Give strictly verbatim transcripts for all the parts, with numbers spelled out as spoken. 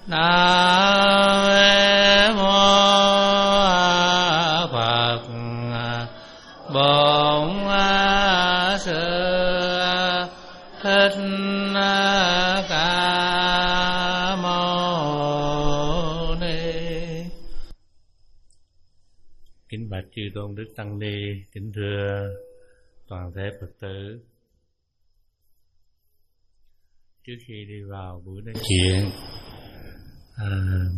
Nam mô Phật Bổn Sư Thích Ca Mâu Ni. Kính bạch chư tôn đức tăng ni, kính thưa toàn thể Phật tử. Trước khi đi vào buổi nói chuyện, à,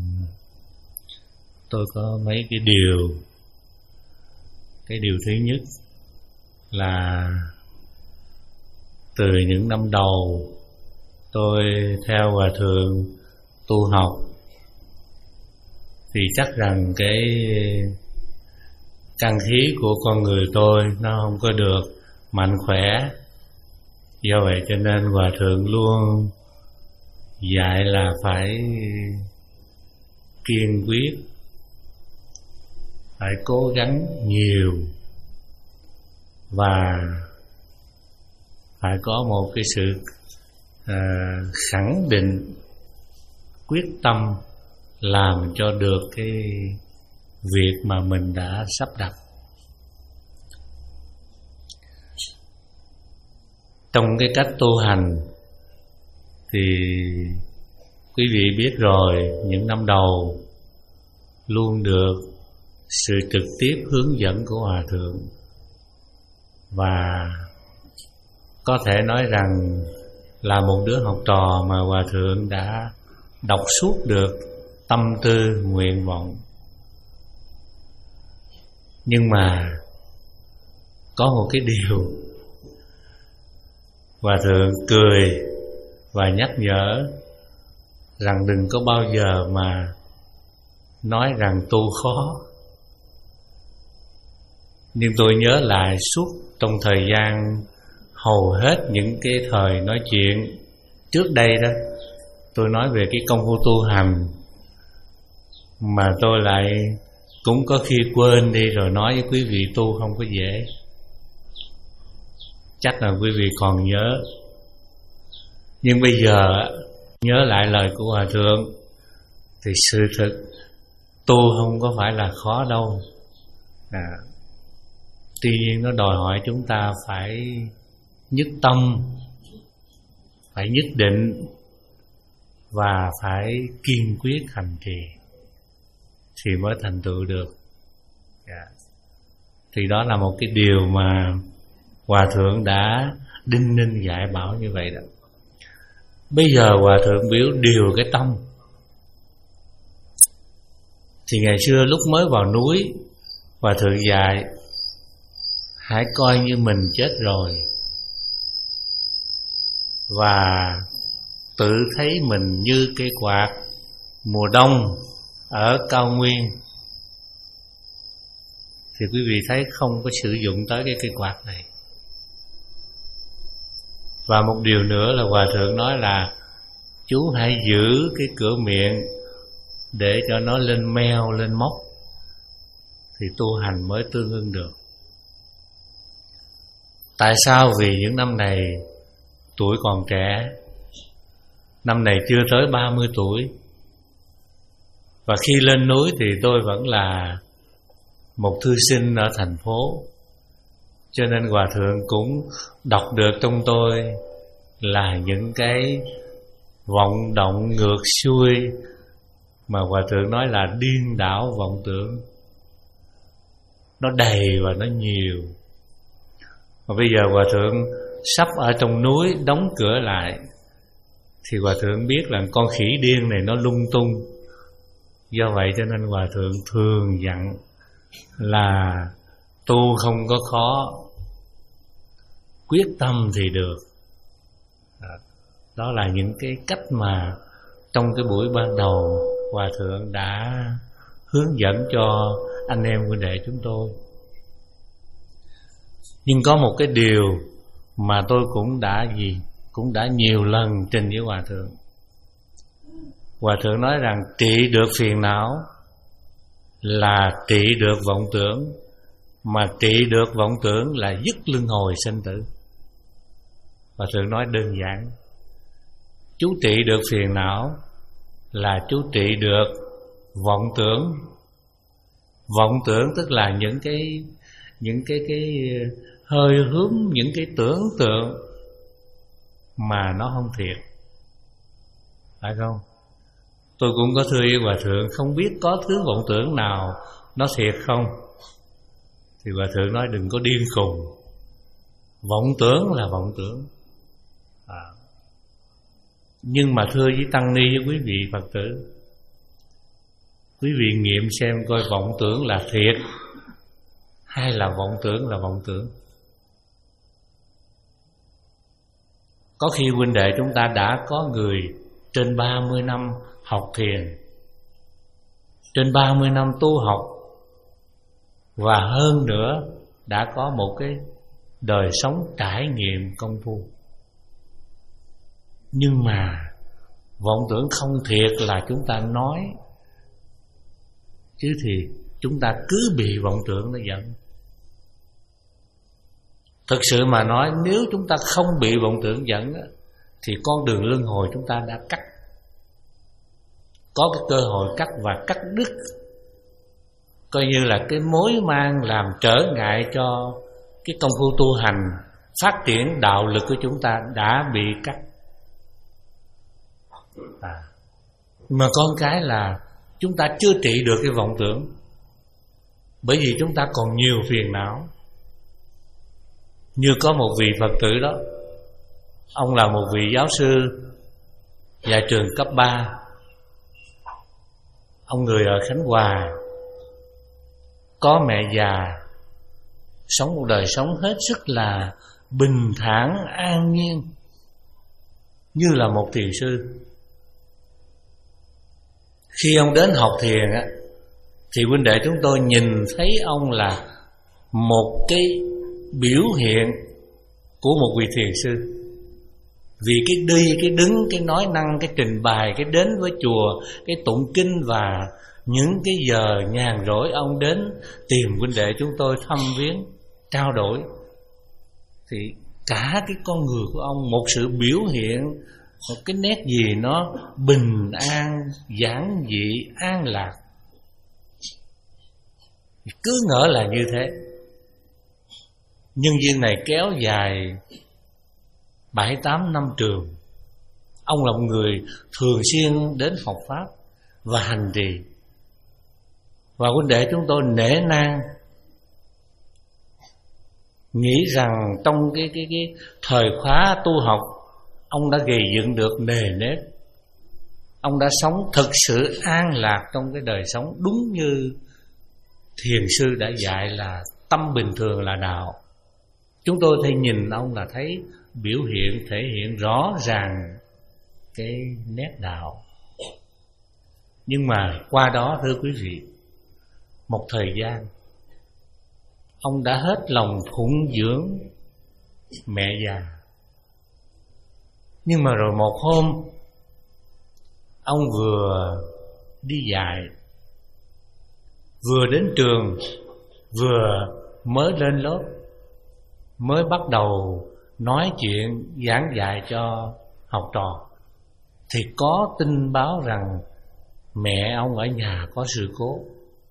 tôi có mấy cái điều. Cái điều thứ nhất là từ những năm đầu tôi theo Hòa Thượng tu học thì chắc rằng cái căn khí của con người tôi nó không có được mạnh khỏe. Do vậy cho nên Hòa Thượng luôn dạy là phải kiên quyết, phải cố gắng nhiều và phải có một cái sự à, khẳng định, quyết tâm làm cho được cái việc mà mình đã sắp đặt. Trong cái cách tu hành thì quý vị biết rồi, những năm đầu luôn được sự trực tiếp hướng dẫn của Hòa Thượng, và có thể nói rằng là một đứa học trò mà Hòa Thượng đã đọc suốt được tâm tư nguyện vọng. Nhưng mà có một cái điều Hòa Thượng cười và nhắc nhở rằng đừng có bao giờ mà nói rằng tu khó. Nhưng tôi nhớ lại suốt trong thời gian hầu hết những cái thời nói chuyện trước đây đó, tôi nói về cái công phu tu hành, mà tôi lại cũng có khi quên đi rồi nói với quý vị tu không có dễ. Chắc là quý vị còn nhớ. Nhưng bây giờ nhớ lại lời của Hòa Thượng thì sự thực tu không có phải là khó đâu. à, Tuy nhiên nó đòi hỏi chúng ta phải nhất tâm, phải nhất định và phải kiên quyết hành trì thì mới thành tựu được. yeah. Thì đó là một cái điều mà Hòa Thượng đã đinh ninh dạy bảo như vậy đó. Bây giờ Hòa Thượng biểu điều cái tâm. Thì ngày xưa lúc mới vào núi, Hòa Thượng dạy hãy coi như mình chết rồi và tự thấy mình như cây quạt mùa đông ở cao nguyên. Thì quý vị thấy không có sử dụng tới cái cây quạt này. Và một điều nữa là Hòa Thượng nói là chú hãy giữ cái cửa miệng để cho nó lên meo, lên móc, thì tu hành mới tương ưng được. Tại sao? Vì những năm này tuổi còn trẻ, năm này chưa tới ba mươi tuổi, và khi lên núi thì tôi vẫn là một thư sinh ở thành phố. Cho nên Hòa Thượng cũng đọc được trong tôi là những cái vọng động ngược xuôi mà Hòa Thượng nói là điên đảo vọng tưởng. Nó đầy và nó nhiều. Và bây giờ Hòa Thượng sắp ở trong núi đóng cửa lại, thì Hòa Thượng biết là con khỉ điên này nó lung tung. Do vậy cho nên Hòa Thượng thường dặn là tu không có khó, quyết tâm thì được. Đó là những cái cách mà trong cái buổi ban đầu Hòa Thượng đã hướng dẫn cho anh em huynh đệ chúng tôi. Nhưng có một cái điều mà tôi cũng đã gì cũng đã nhiều lần trình với Hòa Thượng. Hòa Thượng nói rằng trị được phiền não là trị được vọng tưởng, mà trị được vọng tưởng là dứt luân hồi sinh tử. Hòa Thượng nói đơn giản, chú trị được phiền não là chú trị được vọng tưởng. Vọng tưởng tức là những cái những cái cái hơi hướng, những cái tưởng tượng mà nó không thiệt, phải không? Tôi cũng có thưa với Hòa Thượng, không biết có thứ vọng tưởng nào nó thiệt không? Thì Hòa Thượng nói đừng có điên khùng. Vọng tưởng là vọng tưởng à. Nhưng mà thưa với Tăng Ni, với quý vị Phật tử, quý vị nghiệm xem coi vọng tưởng là thiệt hay là vọng tưởng là vọng tưởng. Có khi huynh đệ chúng ta đã có người trên ba mươi năm học thiền, trên ba mươi năm tu học, và hơn nữa đã có một cái đời sống trải nghiệm công phu. Nhưng mà vọng tưởng không thiệt là chúng ta nói, chứ thì chúng ta cứ bị vọng tưởng nó dẫn. Thực sự mà nói, nếu chúng ta không bị vọng tưởng dẫn thì con đường luân hồi chúng ta đã cắt, có cái cơ hội cắt và cắt đứt, coi như là cái mối mang làm trở ngại cho cái công phu tu hành, phát triển đạo lực của chúng ta đã bị cắt à. Mà con cái là chúng ta chưa trị được cái vọng tưởng, bởi vì chúng ta còn nhiều phiền não. Như có một vị Phật tử đó, ông là một vị giáo sư dạy trường cấp ba, ông người ở Khánh Hòa, có mẹ già, sống một đời sống hết sức là bình thản an nhiên, như là một thiền sư. Khi ông đến học thiền á, thì huynh đệ chúng tôi nhìn thấy ông là một cái biểu hiện của một vị thiền sư. Vì cái đi, cái đứng, cái nói năng, cái trình bày, cái đến với chùa, cái tụng kinh và những cái giờ nhàn rỗi ông đến tìm huynh đệ chúng tôi thăm viếng, trao đổi, thì cả cái con người của ông một sự biểu hiện, một cái nét gì nó bình an, giản dị, an lạc. Cứ ngỡ là như thế. Nhân duyên này kéo dài bảy tám năm trường. Ông là một người thường xuyên đến học pháp và hành trì, và huynh đệ chúng tôi nể nang, nghĩ rằng trong cái cái cái thời khóa tu học, ông đã gầy dựng được nề nếp, ông đã sống thực sự an lạc trong cái đời sống, đúng như thiền sư đã dạy là tâm bình thường là đạo. Chúng tôi thấy nhìn ông là thấy biểu hiện, thể hiện rõ ràng cái nét đạo. Nhưng mà qua đó thưa quý vị, một thời gian ông đã hết lòng phụng dưỡng mẹ già. Nhưng mà rồi một hôm, ông vừa đi dạy, vừa đến trường, vừa mới lên lớp, mới bắt đầu nói chuyện giảng dạy cho học trò, thì có tin báo rằng mẹ ông ở nhà có sự cố.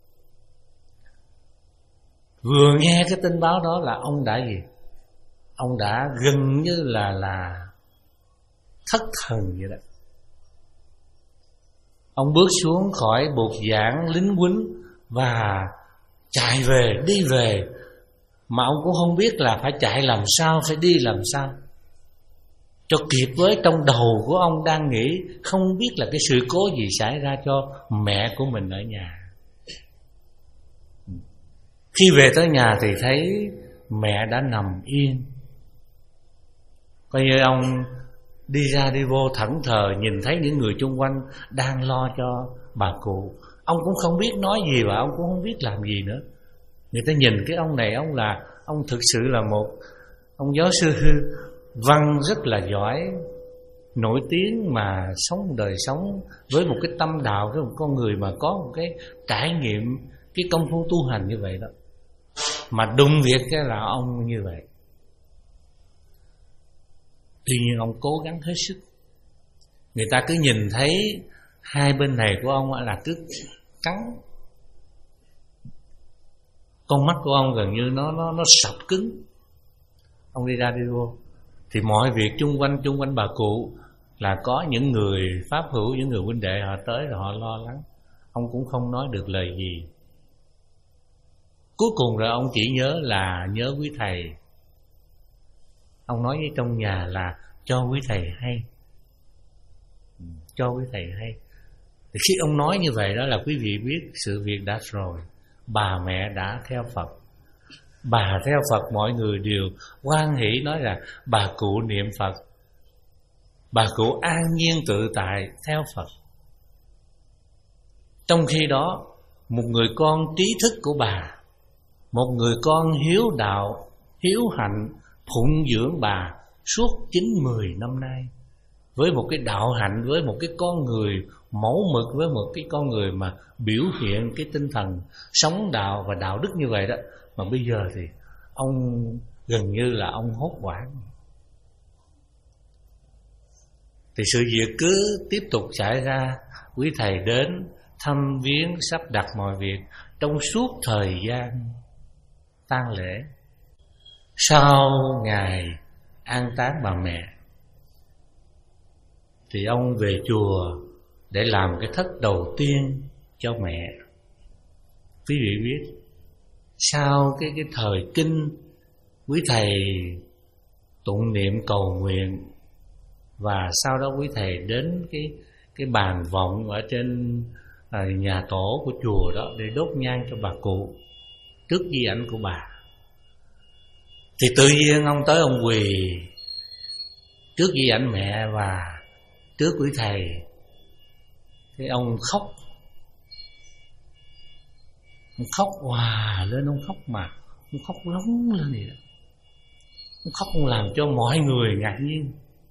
Vừa nghe cái tin báo đó là ông đã gì? Ông đã gần như là là thất thần vậy đó. Ông bước xuống khỏi bục giảng lính quýnh và chạy về, đi về, mà ông cũng không biết là phải chạy làm sao, phải đi làm sao cho kịp với. Trong đầu của ông đang nghĩ không biết là cái sự cố gì xảy ra cho mẹ của mình ở nhà. Khi về tới nhà thì thấy mẹ đã nằm yên. Coi như ông đi ra đi vô thẫn thờ, nhìn thấy những người chung quanh đang lo cho bà cụ. Ông cũng không biết nói gì và ông cũng không biết làm gì nữa. Người ta nhìn cái ông này, ông là ông thực sự là một ông giáo sư văn rất là giỏi, nổi tiếng, mà sống đời sống với một cái tâm đạo, với một con người mà có một cái trải nghiệm, cái công phu tu hành như vậy đó. Mà đụng việc cái là ông như vậy. Tuy nhiên ông cố gắng hết sức. Người ta cứ nhìn thấy hai bên này của ông là cứ cắn. Con mắt của ông gần như nó nó nó sập cứng. Ông đi ra đi vô thì mọi việc chung quanh chung quanh bà cụ là có những người pháp hữu, những người huynh đệ họ tới rồi họ lo lắng. Ông cũng không nói được lời gì. Cuối cùng rồi ông chỉ nhớ là nhớ quý thầy. Ông nói với trong nhà là cho quý thầy hay, cho quý thầy hay. Thì khi ông nói như vậy đó là quý vị biết sự việc đã rồi. Bà mẹ đã theo Phật. Bà theo Phật, mọi người đều hoan hỷ nói là bà cụ niệm Phật, bà cụ an nhiên tự tại theo Phật. Trong khi đó, một người con trí thức của bà, một người con hiếu đạo, hiếu hạnh, phụng dưỡng bà suốt chín mười năm nay, với một cái đạo hạnh, với một cái con người mẫu mực, với một cái con người mà biểu hiện cái tinh thần sống đạo và đạo đức như vậy đó. Mà bây giờ thì ông gần như là ông hốt hoảng. Thì sự việc cứ tiếp tục xảy ra. Quý thầy đến thăm viếng, sắp đặt mọi việc trong suốt thời gian tang lễ. Sau ngày an táng bà mẹ thì ông về chùa để làm cái thất đầu tiên cho mẹ. Quý vị biết, sau cái cái thời kinh, quý thầy tụng niệm cầu nguyện, và sau đó quý thầy đến cái cái bàn vọng ở trên à, nhà tổ của chùa đó để đốt nhang cho bà cụ trước di ảnh của bà. Thì tự nhiên ông tới ông quỳ trước di ảnh mẹ và trước quý thầy. Thế ông khóc, ông khóc hòa lên, ông khóc mà ông khóc rống lên vậy đó. Ông khóc, ông làm cho mọi người ngạc nhiên.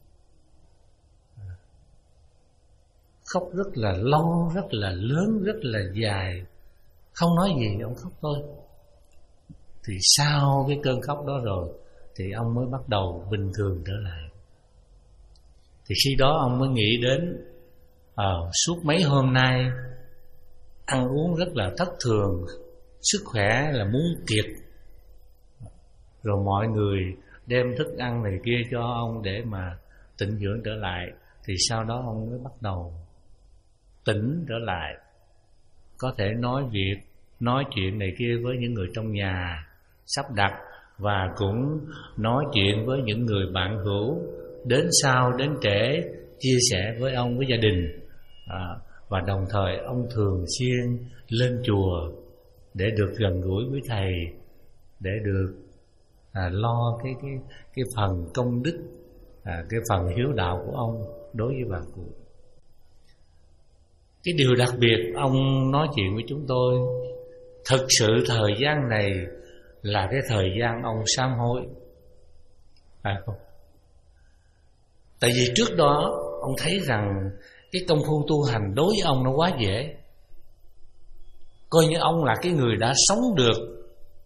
Khóc rất là lâu, rất là lớn, rất là dài, không nói gì, ông khóc thôi. Thì sau cái cơn khóc đó rồi thì ông mới bắt đầu bình thường trở lại. Thì khi đó ông mới nghĩ đến à, suốt mấy hôm nay ăn uống rất là thất thường, sức khỏe là muốn kiệt, rồi mọi người đem thức ăn này kia cho ông để mà tịnh dưỡng trở lại. Thì sau đó ông mới bắt đầu tỉnh trở lại, có thể nói việc, nói chuyện này kia với những người trong nhà sắp đặt, và cũng nói chuyện với những người bạn hữu đến sau, đến trễ, chia sẻ với ông, với gia đình. à, Và đồng thời ông thường xuyên lên chùa để được gần gũi với thầy, để được à, lo cái, cái, cái phần công đức, à, cái phần hiếu đạo của ông đối với bà cụ. Cái điều đặc biệt ông nói chuyện với chúng tôi, thực sự thời gian này là cái thời gian ông sám hối, phải không? Tại vì trước đó ông thấy rằng cái công phu tu hành đối với ông nó quá dễ, coi như ông là cái người đã sống được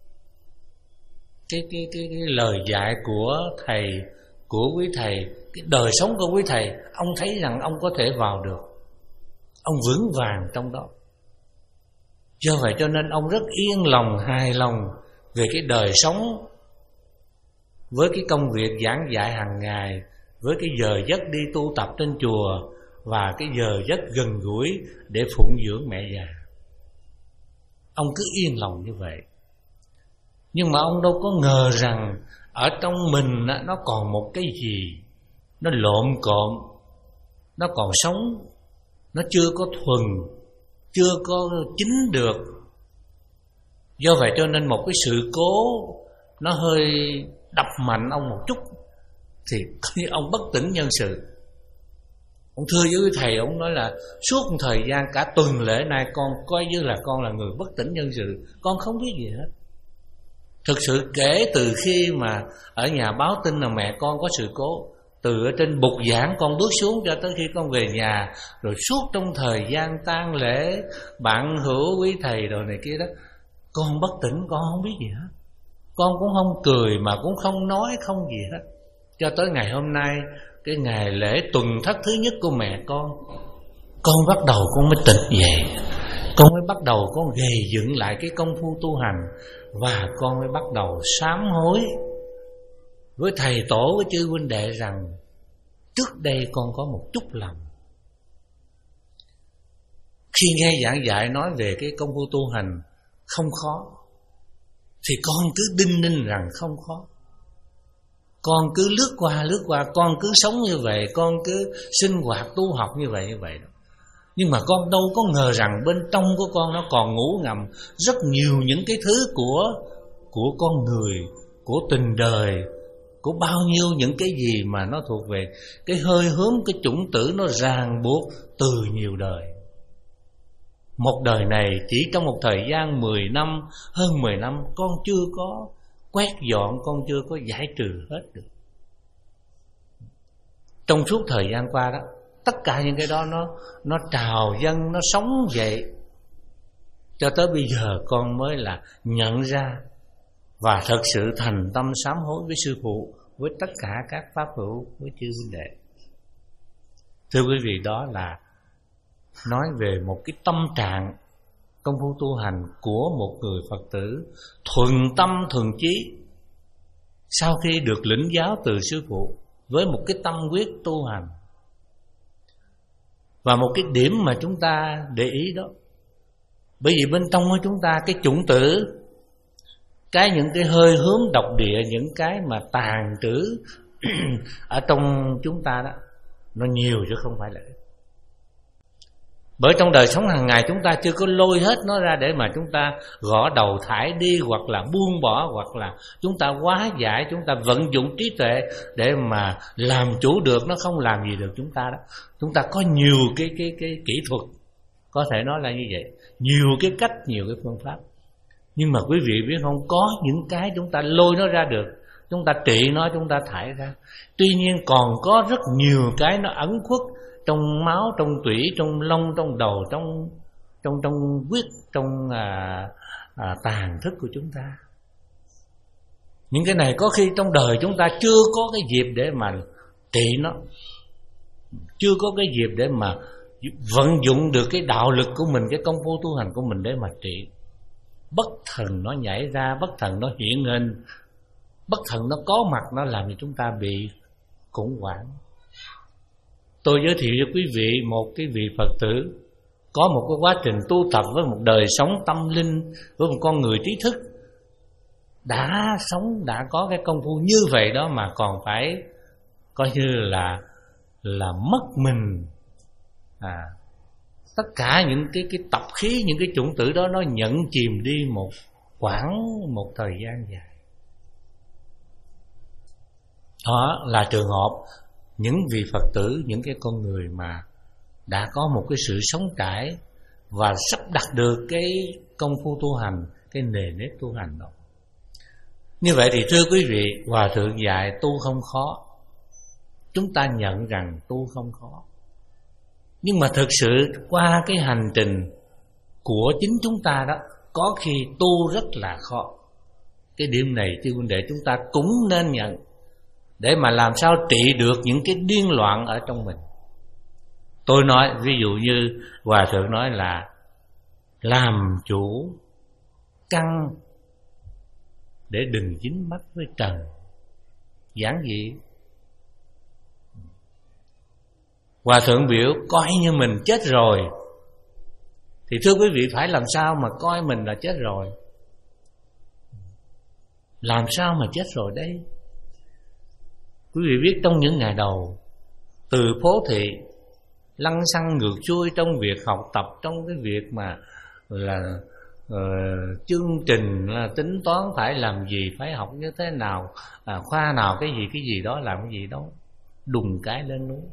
cái, cái, cái, cái lời dạy của thầy, của quý thầy, cái đời sống của quý thầy. Ông thấy rằng ông có thể vào được, ông vững vàng trong đó. Do vậy cho nên ông rất yên lòng, hài lòng về cái đời sống, với cái công việc giảng dạy hàng ngày, với cái giờ giấc đi tu tập trên chùa, và cái giờ giấc gần gũi để phụng dưỡng mẹ già. Ông cứ yên lòng như vậy. Nhưng mà ông đâu có ngờ rằng ở trong mình nó còn một cái gì nó lộn cộn, nó còn sống, nó chưa có thuần, chưa có chín được. Do vậy cho nên một cái sự cố nó hơi đập mạnh ông một chút thì ông bất tỉnh nhân sự. Ông thưa với thầy, ông nói là suốt một thời gian cả tuần lễ nay con coi như là con là người bất tỉnh nhân sự, con không biết gì hết. Thực sự kể từ khi mà ở nhà báo tin là mẹ con có sự cố, từ ở trên bục giảng con bước xuống cho tới khi con về nhà, rồi suốt trong thời gian tang lễ, bạn hữu quý thầy rồi này kia đó, con bất tỉnh, con không biết gì hết. Con cũng không cười mà cũng không nói, không gì hết. Cho tới ngày hôm nay, cái ngày lễ tuần thất thứ nhất của mẹ con, con bắt đầu con mới tỉnh dậy, con mới bắt đầu con gầy dựng lại cái công phu tu hành, và con mới bắt đầu sám hối với thầy tổ, với chư huynh đệ rằng trước đây con có một chút lầm. Khi nghe giảng dạy nói về cái công phu tu hành không khó, thì con cứ đinh ninh rằng không khó. Con cứ lướt qua lướt qua, con cứ sống như vậy, con cứ sinh hoạt tu học như vậy như vậy đó. Nhưng mà con đâu có ngờ rằng bên trong của con nó còn ngủ ngầm rất nhiều những cái thứ của của con người, của tình đời, của bao nhiêu những cái gì mà nó thuộc về cái hơi hướng, cái chủng tử nó ràng buộc từ nhiều đời. Một đời này chỉ trong một thời gian mười năm, hơn mười năm, con chưa có quét dọn, con chưa có giải trừ hết được. Trong suốt thời gian qua đó, tất cả những cái đó nó nó trào dâng, nó sống dậy. Cho tới bây giờ con mới là nhận ra và thật sự thành tâm sám hối với sư phụ, với tất cả các pháp hữu, với chư huynh đệ. Thưa quý vị, đó là nói về một cái tâm trạng công phu tu hành của một người Phật tử thuần tâm thuần chí, sau khi được lĩnh giáo từ sư phụ với một cái tâm quyết tu hành. Và một cái điểm mà chúng ta để ý đó, bởi vì bên trong của chúng ta cái chủng tử, cái những cái hơi hướng độc địa, những cái mà tàn trữ ở trong chúng ta đó, nó nhiều chứ không phải là ít. Bởi trong đời sống hàng ngày chúng ta chưa có lôi hết nó ra để mà chúng ta gõ đầu thải đi, hoặc là buông bỏ, hoặc là chúng ta hóa giải, chúng ta vận dụng trí tuệ để mà làm chủ được, nó không làm gì được chúng ta đó. Chúng ta có nhiều cái cái cái kỹ thuật, có thể nói là như vậy, nhiều cái cách, nhiều cái phương pháp. Nhưng mà quý vị biết không, có những cái chúng ta lôi nó ra được, chúng ta trị nó, chúng ta thải ra. Tuy nhiên còn có rất nhiều cái nó ẩn khuất trong máu, trong tủy, trong lông, trong đầu, trong trong trong huyết, trong à, à, tàn thức của chúng ta. Những cái này có khi trong đời chúng ta chưa có cái dịp để mà trị nó, chưa có cái dịp để mà vận dụng được cái đạo lực của mình, cái công phu tu hành của mình để mà trị. Bất thần nó nhảy ra, bất thần nó hiện hình, bất thần nó có mặt, nó làm cho chúng ta bị khủng hoảng. Tôi giới thiệu cho quý vị một cái vị Phật tử có một cái quá trình tu tập với một đời sống tâm linh, với một con người trí thức, đã sống, đã có cái công phu như vậy đó, mà còn phải coi như là là mất mình. À, tất cả những cái cái tập khí, những cái chủng tử đó nó nhận chìm đi một khoảng một thời gian dài. Đó là trường hợp những vị Phật tử, những cái con người mà đã có một cái sự sống trải và sắp đặt được cái công phu tu hành, cái nề nếp tu hành đó. Như vậy thì thưa quý vị, Hòa Thượng dạy tu không khó, chúng ta nhận rằng tu không khó. Nhưng mà thực sự qua cái hành trình của chính chúng ta đó, có khi tu rất là khó. Cái điểm này chư huynh đệ chúng ta cũng nên nhận, để mà làm sao trị được những cái điên loạn ở trong mình. Tôi nói ví dụ như Hòa Thượng nói là làm chủ căn để đừng dính mắc với trần. Giản dị. Hòa Thượng biểu coi như mình chết rồi, thì thưa quý vị, phải làm sao mà coi mình là chết rồi? Làm sao mà chết rồi đây? Quý vị biết trong những ngày đầu, từ phố thị lăng xăng ngược xuôi trong việc học tập, trong cái việc mà là uh, chương trình là tính toán phải làm gì, phải học như thế nào, à, khoa nào cái gì cái gì đó, làm cái gì đó, đùng cái lên núi.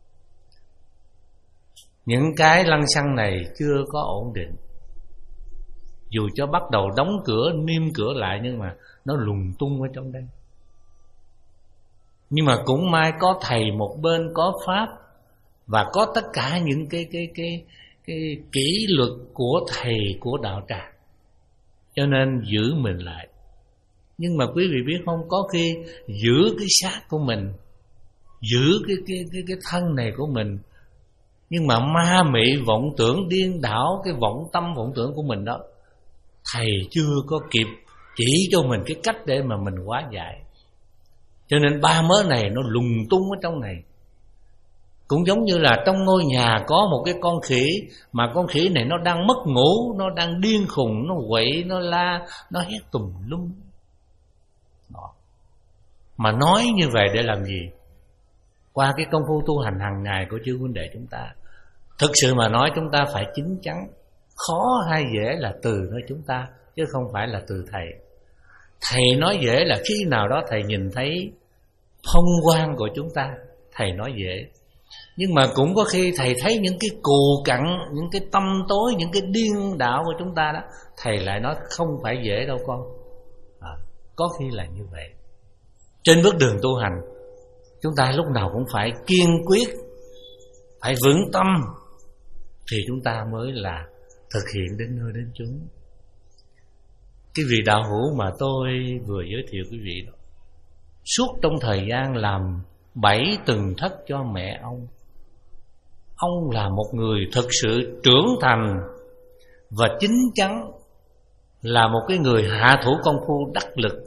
Những cái lăng xăng này chưa có ổn định, dù cho bắt đầu đóng cửa, niêm cửa lại, nhưng mà nó lùng tung ở trong đây. Nhưng mà cũng may có thầy một bên, có pháp, và có tất cả những cái cái cái cái kỷ luật của thầy, của đạo tràng, cho nên giữ mình lại. Nhưng mà quý vị biết không, có khi giữ cái xác của mình, giữ cái cái cái cái thân này của mình, Nhưng mà ma mị vọng tưởng điên đảo cái vọng tâm vọng tưởng của mình đó, thầy chưa có kịp chỉ cho mình cái cách để mà mình hóa giải. Cho nên ba mớ này nó lùng tung ở trong này. Cũng giống như là trong ngôi nhà có một cái con khỉ, mà con khỉ này nó đang mất ngủ, nó đang điên khùng, nó quậy, nó la, nó hét tùm lum. Đó. Mà nói như vậy để làm gì? Qua cái công phu tu hành hàng ngày của chư huynh đệ chúng ta, thực sự mà nói chúng ta phải chín chắn. Khó hay dễ là từ nơi chúng ta, chứ không phải là từ thầy. Thầy nói dễ là khi nào đó thầy nhìn thấy phong quang của chúng ta, thầy nói dễ. Nhưng mà cũng có khi thầy thấy những cái cù cặn, những cái tâm tối, những cái điên đạo của chúng ta đó, thầy lại nói không phải dễ đâu con. À, có khi là như vậy. Trên bước đường tu hành, chúng ta lúc nào cũng phải kiên quyết, phải vững tâm, thì chúng ta mới là thực hiện đến nơi đến chốn. Cái vị đạo hữu mà tôi vừa giới thiệu quý vị đó, suốt trong thời gian làm bảy tuần thất cho mẹ ông, ông là một người thực sự trưởng thành và chín chắn, là một cái người hạ thủ công phu đắc lực.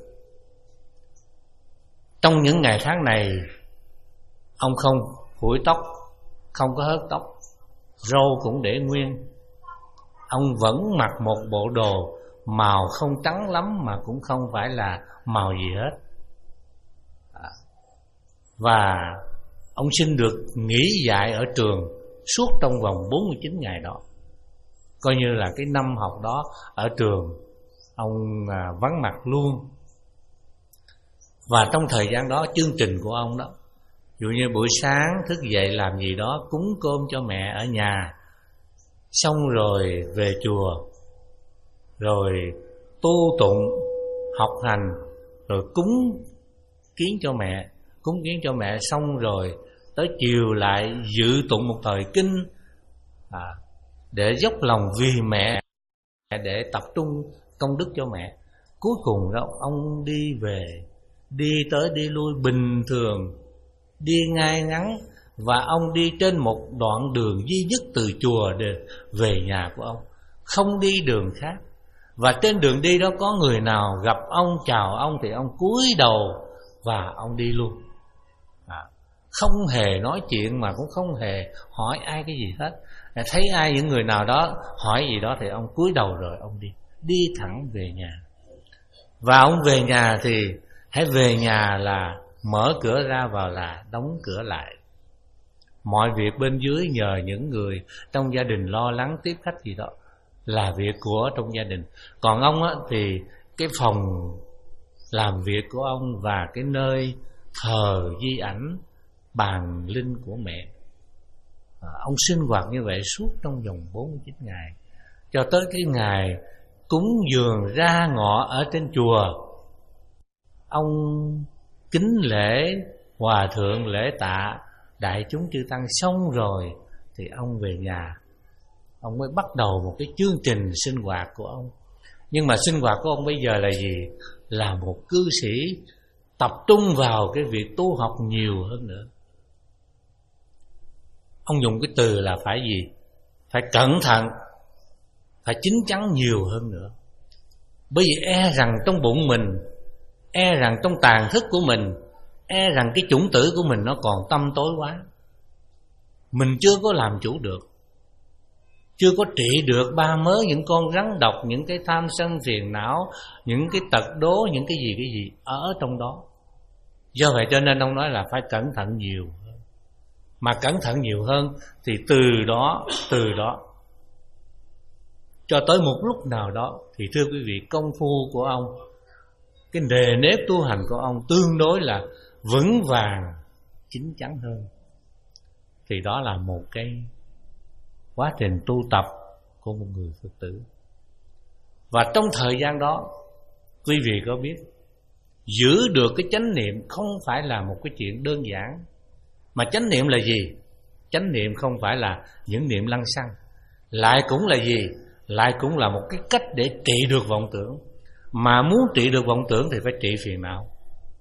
Trong những ngày tháng này, ông không phủi tóc, không có hớt tóc, râu cũng để nguyên. Ông vẫn mặc một bộ đồ màu không trắng lắm mà cũng không phải là màu gì hết. Và ông xin được nghỉ dạy ở trường suốt trong vòng bốn mươi chín ngày đó. Coi như là cái năm học đó ở trường ông vắng mặt luôn. Và trong thời gian đó, chương trình của ông đó, ví dụ như buổi sáng thức dậy làm gì đó, cúng cơm cho mẹ ở nhà, xong rồi về chùa, rồi tu tụng, học hành, rồi cúng kiến cho mẹ. Cúng kiến cho mẹ xong rồi tới chiều lại dự tụng một thời kinh, à, để dốc lòng vì mẹ, để tập trung công đức cho mẹ. Cuối cùng đó ông đi về, đi tới đi lui bình thường, đi ngay ngắn. Và ông đi trên một đoạn đường duy nhất từ chùa để về nhà của ông, không đi đường khác. Và trên đường đi đó có người nào gặp ông, chào ông thì ông cúi đầu và ông đi luôn. À, không hề nói chuyện mà cũng không hề hỏi ai cái gì hết. Thấy ai, những người nào đó hỏi gì đó thì ông cúi đầu rồi ông đi, đi thẳng về nhà. Và ông về nhà thì hãy về nhà là mở cửa ra vào là đóng cửa lại. Mọi việc bên dưới nhờ những người trong gia đình lo lắng tiếp khách gì đó, là việc của trong gia đình. Còn ông á, thì cái phòng làm việc của ông và cái nơi thờ di ảnh bàn linh của mẹ, à, ông sinh hoạt như vậy suốt trong vòng bốn mươi chín ngày, cho tới cái ngày cúng dường ra ngọ ở trên chùa. Ông kính lễ hòa thượng, lễ tạ đại chúng chư tăng xong rồi thì ông về nhà. Ông mới bắt đầu một cái chương trình sinh hoạt của ông. Nhưng mà sinh hoạt của ông bây giờ là gì? Là một cư sĩ tập trung vào cái việc tu học nhiều hơn nữa. Ông dùng cái từ là phải gì? Phải cẩn thận, phải chín chắn nhiều hơn nữa. Bởi vì e rằng trong bụng mình, e rằng trong tàn thức của mình, e rằng cái chủng tử của mình nó còn tâm tối quá, mình chưa có làm chủ được, chưa có trị được ba mớ những con rắn độc, những cái tham sân phiền não, những cái tật đố, những cái gì cái gì ở trong đó. Do vậy cho nên ông nói là phải cẩn thận nhiều hơn. Mà cẩn thận nhiều hơn thì từ đó, từ đó cho tới một lúc nào đó thì thưa quý vị, công phu của ông, cái nề nếp tu hành của ông tương đối là vững vàng, chín chắn hơn. Thì đó là một cái quá trình tu tập của một người Phật tử. Và trong thời gian đó, quý vị có biết, giữ được cái chánh niệm không phải là một cái chuyện đơn giản. Mà chánh niệm là gì? Chánh niệm không phải là những niệm lăng xăng, lại cũng là gì? Lại cũng là một cái cách để trị được vọng tưởng. Mà muốn trị được vọng tưởng thì phải trị phiền não.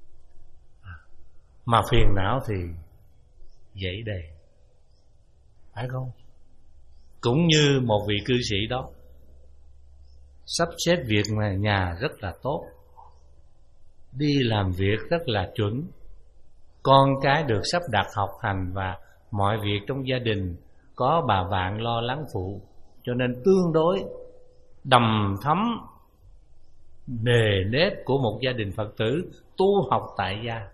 Mà phiền não thì dậy đầy. phải không? Cũng như một vị cư sĩ đó, sắp xếp việc nhà rất là tốt, đi làm việc rất là chuẩn, con cái được sắp đặt học hành, và mọi việc trong gia đình có bà bạn lo lắng phụ, cho nên tương đối đầm thấm nề nếp của một gia đình Phật tử tu học tại gia.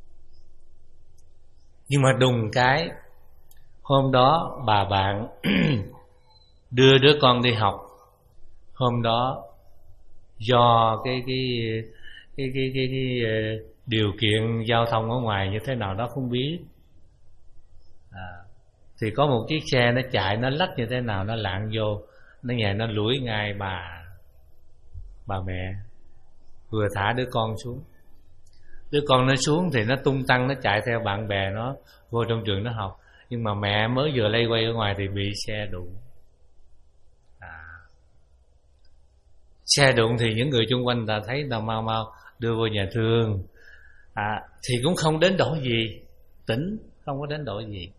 Nhưng mà đùng cái hôm đó bà bạn đưa đứa con đi học. Hôm đó do cái cái cái cái cái, cái, cái điều kiện giao thông ở ngoài như thế nào đó không biết, à, thì có một chiếc xe nó chạy, nó lách như thế nào, nó lạng vô, nó nhảy, nó lủi ngay bà bà mẹ, vừa thả đứa con xuống. Đứa con nó xuống thì nó tung tăng, nó chạy theo bạn bè nó vô trong trường nó học. Nhưng mà mẹ mới vừa lây quay ở ngoài thì bị xe đụng. à, Xe đụng thì những người chung quanh ta thấy là mau mau đưa vô nhà thương, à, thì cũng không đến đổi gì, tỉnh, không có đến đổi gì.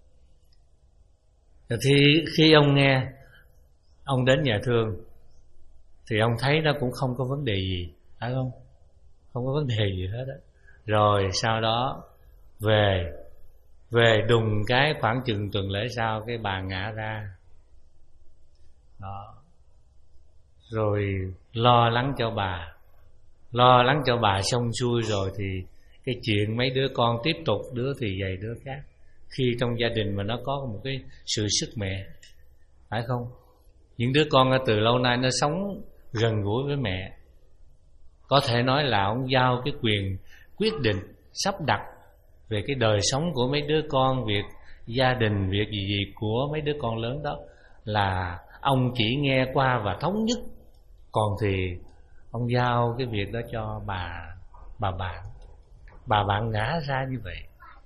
Thì khi ông nghe, ông đến nhà thương thì ông thấy nó cũng không có vấn đề gì, phải không? Không có vấn đề gì hết á. Rồi sau đó về Về đùng cái khoảng chừng tuần lễ sau, cái bà ngã ra đó. Rồi lo lắng cho bà, Lo lắng cho bà xong xuôi rồi thì cái chuyện mấy đứa con tiếp tục, đứa thì dày đứa khác. Khi trong gia đình mà nó có một cái sự sức mẹ, phải không? Những đứa con từ lâu nay nó sống gần gũi với mẹ, có thể nói là ông giao cái quyền quyết định, sắp đặt về cái đời sống của mấy đứa con, việc gia đình, việc gì gì của mấy đứa con lớn đó là ông chỉ nghe qua và thống nhất. Còn thì ông giao cái việc đó cho bà bà bạn. Bà bạn ngã ra như vậy,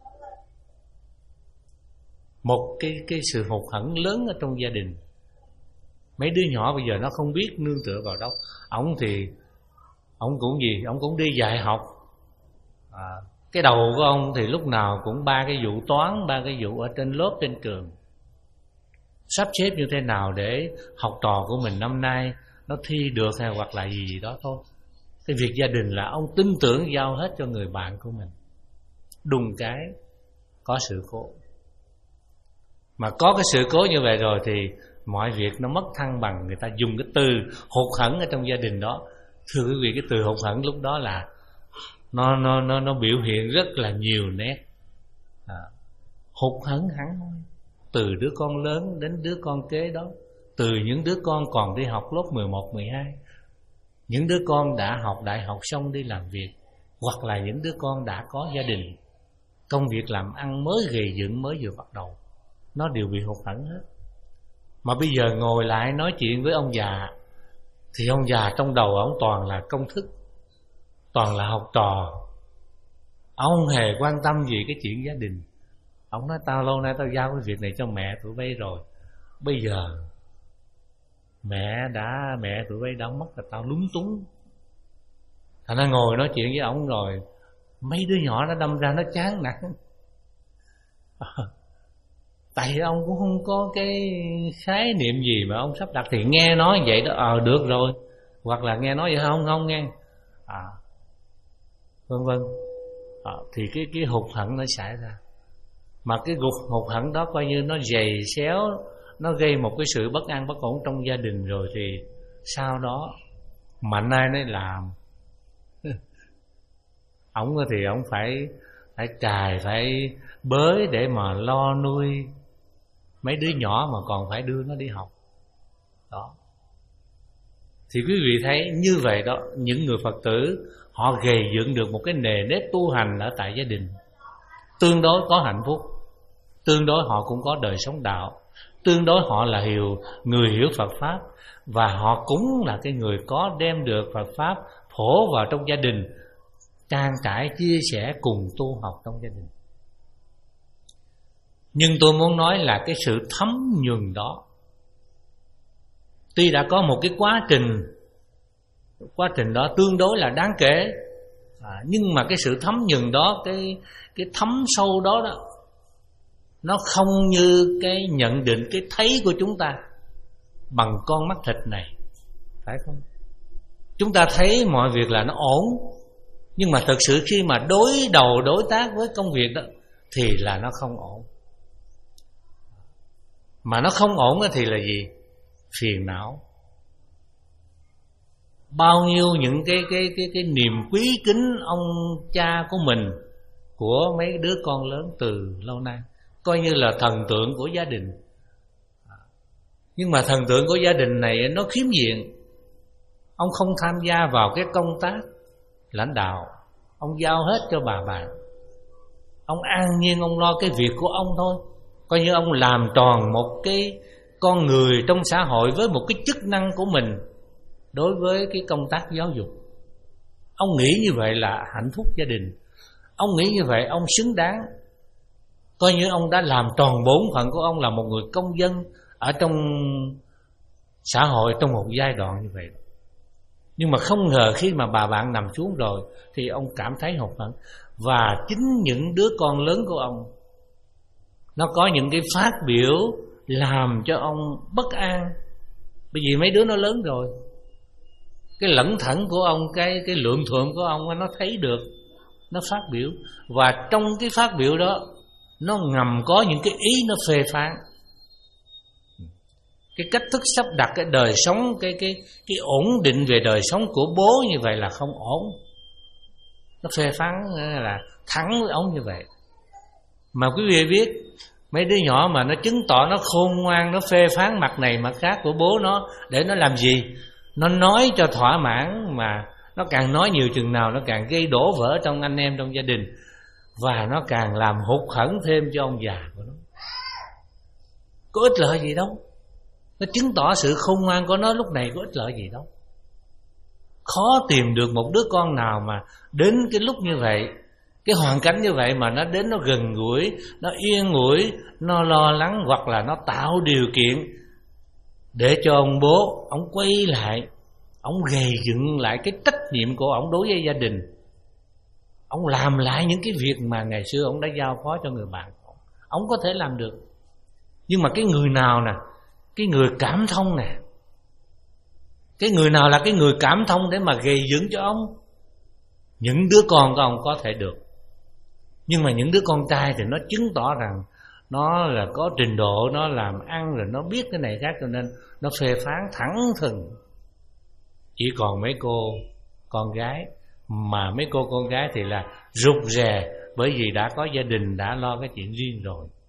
một cái cái sự hụt hẫng lớn ở trong gia đình. Mấy đứa nhỏ bây giờ nó không biết nương tựa vào đâu. Ông thì ông cũng gì, ông cũng đi dạy học, à, cái đầu của ông thì lúc nào cũng ba cái vụ toán, ba cái vụ ở trên lớp, trên trường, sắp xếp như thế nào để học trò của mình năm nay nó thi được hay hoặc là gì gì đó thôi. Cái việc gia đình là ông tin tưởng giao hết cho người bạn của mình. Đùng cái có sự cố. Mà có cái sự cố như vậy rồi thì mọi việc nó mất thăng bằng. Người ta dùng cái từ hụt hẫng ở trong gia đình đó. Thưa quý vị, cái từ hụt hẫng lúc đó là Nó nó nó nó biểu hiện rất là nhiều nét. à, Hụt hẫng hẳn thôi. Từ đứa con lớn đến đứa con kế đó, từ những đứa con còn đi học lớp mười một, mười hai, những đứa con đã học đại học xong đi làm việc, hoặc là những đứa con đã có gia đình, công việc làm ăn mới gầy dựng, mới vừa bắt đầu, nó đều bị hụt hẫng hết. Mà bây giờ ngồi lại nói chuyện với ông già thì ông già trong đầu ông toàn là công thức, toàn là học trò. Ông không hề quan tâm gì cái chuyện gia đình. Ông nói tao lâu nay tao giao cái việc này cho mẹ tụi bay rồi, bây giờ mẹ đã mẹ tụi bay đã mất là tao lúng túng. Thành ra ngồi nói chuyện với ông rồi mấy đứa nhỏ nó đâm ra nó chán nản. Tại ông cũng không có cái khái niệm gì mà ông sắp đặt, thì nghe nói vậy đó, ờ được rồi, hoặc là nghe nói vậy không không nghe, à vân vân. À, thì cái cái hụt hẫng nó xảy ra. Mà cái hụt hụt hẫng đó coi như nó dày xéo, nó gây một cái sự bất an bất ổn trong gia đình rồi thì sau đó mạnh ai nấy làm. Ổng thì ổng phải phải cài, phải bới để mà lo nuôi mấy đứa nhỏ mà còn phải đưa nó đi học đó. Thì quý vị thấy như vậy đó, những người Phật tử họ gầy dựng được một cái nề nếp tu hành ở tại gia đình, tương đối có hạnh phúc, tương đối họ cũng có đời sống đạo, tương đối họ là hiểu người hiểu Phật pháp, và họ cũng là cái người có đem được Phật pháp phổ vào trong gia đình, trang trải chia sẻ cùng tu học trong gia đình. Nhưng tôi muốn nói là cái sự thấm nhuần đó, tuy đã có một cái quá trình, quá trình đó tương đối là đáng kể, à, nhưng mà cái sự thấm nhuần đó, cái cái thấm sâu đó đó, nó không như cái nhận định, cái thấy của chúng ta bằng con mắt thịt này, phải không? Chúng ta thấy mọi việc là nó ổn, nhưng mà thực sự khi mà đối đầu đối tác với công việc đó thì là nó không ổn. Mà nó không ổn thì là gì? Phiền não. Bao nhiêu những cái cái cái cái niềm quý kính ông cha của mình, của mấy đứa con lớn từ lâu nay, coi như là thần tượng của gia đình. Nhưng mà thần tượng của gia đình này nó khiếm diện. Ông không tham gia vào cái công tác lãnh đạo, ông giao hết cho bà bạn. Ông an nhiên ông lo cái việc của ông thôi. Coi như ông làm tròn một cái con người trong xã hội với một cái chức năng của mình đối với cái công tác giáo dục. Ông nghĩ như vậy là hạnh phúc gia đình. Ông nghĩ như vậy ông xứng đáng. Coi như ông đã làm tròn bổn phận của ông là một người công dân ở trong xã hội trong một giai đoạn như vậy. Nhưng mà không ngờ khi mà bà bạn nằm xuống rồi thì ông cảm thấy hụt hẫng. Và chính những đứa con lớn của ông, nó có những cái phát biểu làm cho ông bất an. Bởi vì mấy đứa nó lớn rồi, cái lẩn thẩn của ông, Cái cái lượng thượng của ông nó thấy được, nó phát biểu. Và trong cái phát biểu đó nó ngầm có những cái ý nó phê phán. Cái cách thức sắp đặt cái đời sống, Cái cái cái ổn định về đời sống của bố như vậy là không ổn. Nó phê phán là thẳng với ông như vậy. Mà quý vị biết, mấy đứa nhỏ mà nó chứng tỏ nó khôn ngoan, nó phê phán mặt này mặt khác của bố nó để nó làm gì? Nó nói cho thỏa mãn, mà nó càng nói nhiều chừng nào nó càng gây đổ vỡ trong anh em, trong gia đình. Và nó càng làm hụt hẫng thêm cho ông già của nó. Có ích lợi gì đâu. Nó chứng tỏ sự khôn ngoan của nó lúc này có ích lợi gì đâu. Khó tìm được một đứa con nào mà đến cái lúc như vậy, cái hoàn cảnh như vậy mà nó đến, nó gần gũi, nó yên ủi, nó lo lắng, hoặc là nó tạo điều kiện để cho ông bố ông quay lại, ông gầy dựng lại cái trách nhiệm của ông đối với gia đình. Ông làm lại những cái việc mà ngày xưa ông đã giao phó cho người bạn. Ông có thể làm được. Nhưng mà cái người nào nè, cái người cảm thông nè, cái người nào là cái người cảm thông để mà gầy dựng cho ông? Những đứa con của ông có thể được. Nhưng mà những đứa con trai thì nó chứng tỏ rằng nó là có trình độ, nó làm ăn rồi, nó biết cái này khác, cho nên nó phê phán thẳng thừng. Chỉ còn mấy cô con gái, mà mấy cô con gái thì là rụt rè, bởi vì đã có gia đình, đã lo cái chuyện riêng rồi.